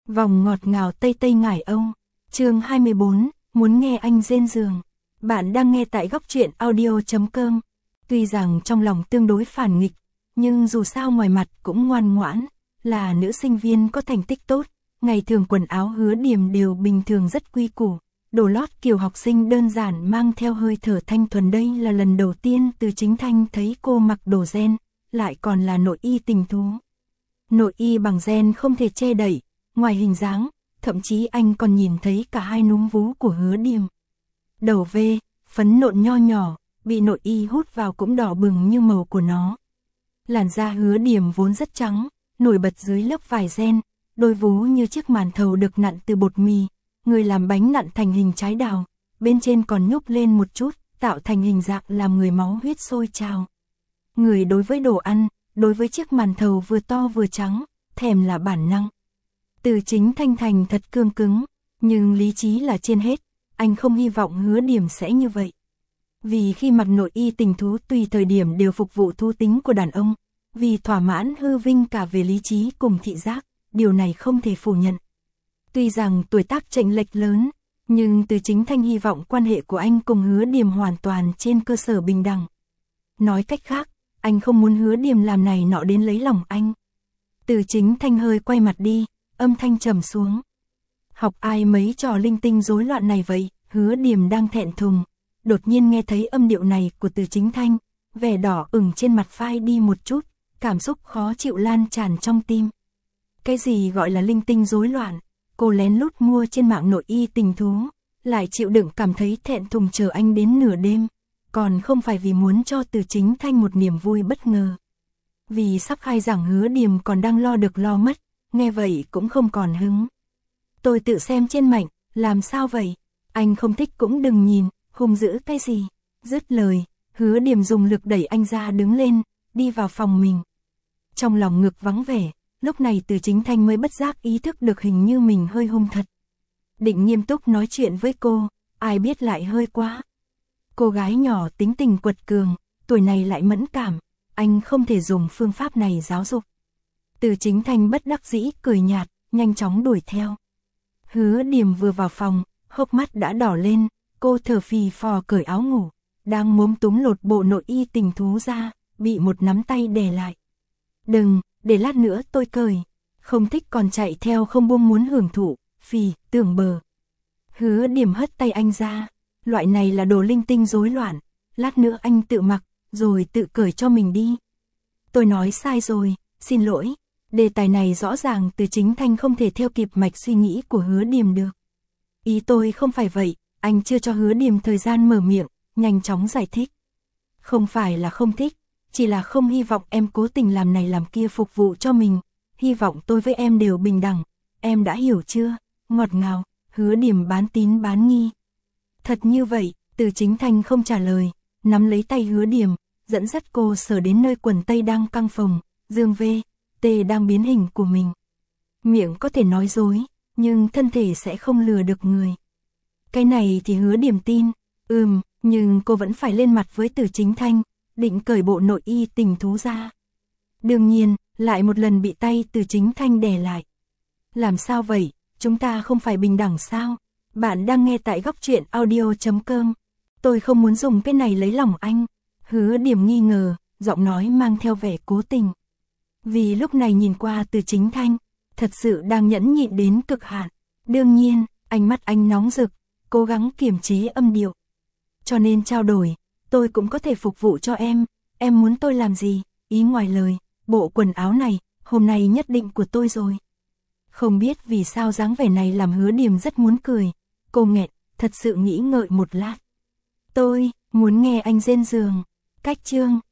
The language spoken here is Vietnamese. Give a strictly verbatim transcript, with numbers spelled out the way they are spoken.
Vòng ngọt ngào Tây Tây Ngải Âu, chương hai mươi bốn, muốn nghe anh rên giường. Bạn đang nghe tại góc truyện audio chấm com. Tuy rằng trong lòng tương đối phản nghịch, nhưng dù sao ngoài mặt cũng ngoan ngoãn, là nữ sinh viên có thành tích tốt, ngày thường quần áo Hứa Điềm đều bình thường rất quy củ, đồ lót kiểu học sinh đơn giản mang theo hơi thở thanh thuần. Đây là lần đầu tiên Từ Chính Thanh thấy cô mặc đồ ren, lại còn là nội y tình thú. Nội y bằng ren không thể che đậy, ngoài hình dáng, thậm chí anh còn nhìn thấy cả hai núm vú của Hứa Điềm. Đầu V, phấn nộn nho nhỏ, bị nội y hút vào cũng đỏ bừng như màu của nó. Làn da Hứa Điềm vốn rất trắng, nổi bật dưới lớp vải ren, đôi vú như chiếc màn thầu được nặn từ bột mì, người làm bánh nặn thành hình trái đào, bên trên còn nhúc lên một chút, tạo thành hình dạng làm người máu huyết sôi trào. Người đối với đồ ăn, đối với chiếc màn thầu vừa to vừa trắng, thèm là bản năng. Từ Chính Thanh thành thật cương cứng, nhưng lý trí là trên hết, anh không hy vọng Hứa Điềm sẽ như vậy. Vì khi mặc nội y tình thú tùy thời điểm đều phục vụ thú tính của đàn ông, vì thỏa mãn hư vinh cả về lý trí cùng thị giác, điều này không thể phủ nhận. Tuy rằng tuổi tác chênh lệch lớn, nhưng Từ Chính Thanh hy vọng quan hệ của anh cùng Hứa Điềm hoàn toàn trên cơ sở bình đẳng. Nói cách khác, anh không muốn Hứa Điềm làm này nọ đến lấy lòng anh. Từ Chính Thanh hơi quay mặt đi, âm thanh trầm xuống. Học ai mấy trò linh tinh rối loạn này vậy? Hứa Điềm đang thẹn thùng, đột nhiên nghe thấy âm điệu này của Từ Chính Thanh, vẻ đỏ ửng trên mặt phai đi một chút, cảm xúc khó chịu lan tràn trong tim. Cái gì gọi là linh tinh rối loạn? Cô lén lút mua trên mạng nội y tình thú, lại chịu đựng cảm thấy thẹn thùng chờ anh đến nửa đêm, còn không phải vì muốn cho Từ Chính Thanh một niềm vui bất ngờ. Vì sắp khai giảng Hứa Điềm còn đang lo được lo mất, nghe vậy cũng không còn hứng. Tôi tự xem trên mạng, làm sao vậy? Anh không thích cũng đừng nhìn, hung dữ cái gì? Dứt lời, Hứa Điềm dùng lực đẩy anh ra đứng lên, đi vào phòng mình. Trong lòng ngực vắng vẻ, lúc này Từ Chính Thanh mới bất giác ý thức được hình như mình hơi hung thật. Định nghiêm túc nói chuyện với cô, ai biết lại hơi quá. Cô gái nhỏ tính tình quật cường, tuổi này lại mẫn cảm, anh không thể dùng phương pháp này giáo dục. Từ Chính Thanh bất đắc dĩ cười nhạt, nhanh chóng đuổi theo. Hứa Điềm vừa vào phòng, hốc mắt đã đỏ lên, cô thở phì phò cởi áo ngủ, đang mốm túm lột bộ nội y tình thú ra, bị một nắm tay đè lại. Đừng, để lát nữa tôi cởi. Không thích còn chạy theo không buông muốn hưởng thụ, phì, tưởng bờ. Hứa Điềm hất tay anh ra, loại này là đồ linh tinh rối loạn, lát nữa anh tự mặc, rồi tự cởi cho mình đi. Tôi nói sai rồi, xin lỗi. Đề tài này rõ ràng Từ Chính Thanh không thể theo kịp mạch suy nghĩ của Hứa Điềm được. Ý tôi không phải vậy, anh chưa cho Hứa Điềm thời gian mở miệng, nhanh chóng giải thích. Không phải là không thích, chỉ là không hy vọng em cố tình làm này làm kia phục vụ cho mình, hy vọng tôi với em đều bình đẳng, em đã hiểu chưa? Ngọt ngào, Hứa Điềm bán tín bán nghi. Thật như vậy, Từ Chính Thanh không trả lời, nắm lấy tay Hứa Điềm, dẫn dắt cô sờ đến nơi quần tây đang căng phồng, dương V, T đang biến hình của mình. Miệng có thể nói dối, nhưng thân thể sẽ không lừa được người. Cái này thì Hứa Điềm tin, ừm, nhưng cô vẫn phải lên mặt với Từ Chính Thanh, định cởi bộ nội y tình thú ra. Đương nhiên, lại một lần bị tay Từ Chính Thanh đè lại. Làm sao vậy, chúng ta không phải bình đẳng sao? Bạn đang nghe tại góc truyện audio chấm com. Tôi không muốn dùng cái này lấy lòng anh. Hứa Điềm nghi ngờ, giọng nói mang theo vẻ cố tình. Vì lúc này nhìn qua Từ Chính Thanh, thật sự đang nhẫn nhịn đến cực hạn. Đương nhiên, ánh mắt anh nóng rực, cố gắng kiềm chế âm điệu. Cho nên trao đổi, tôi cũng có thể phục vụ cho em, em muốn tôi làm gì? Ý ngoài lời, bộ quần áo này, hôm nay nhất định của tôi rồi. Không biết vì sao dáng vẻ này làm Hứa Điềm rất muốn cười, cô nghẹn, thật sự nghĩ ngợi một lát. Tôi, muốn nghe anh rên giường. Cách chương.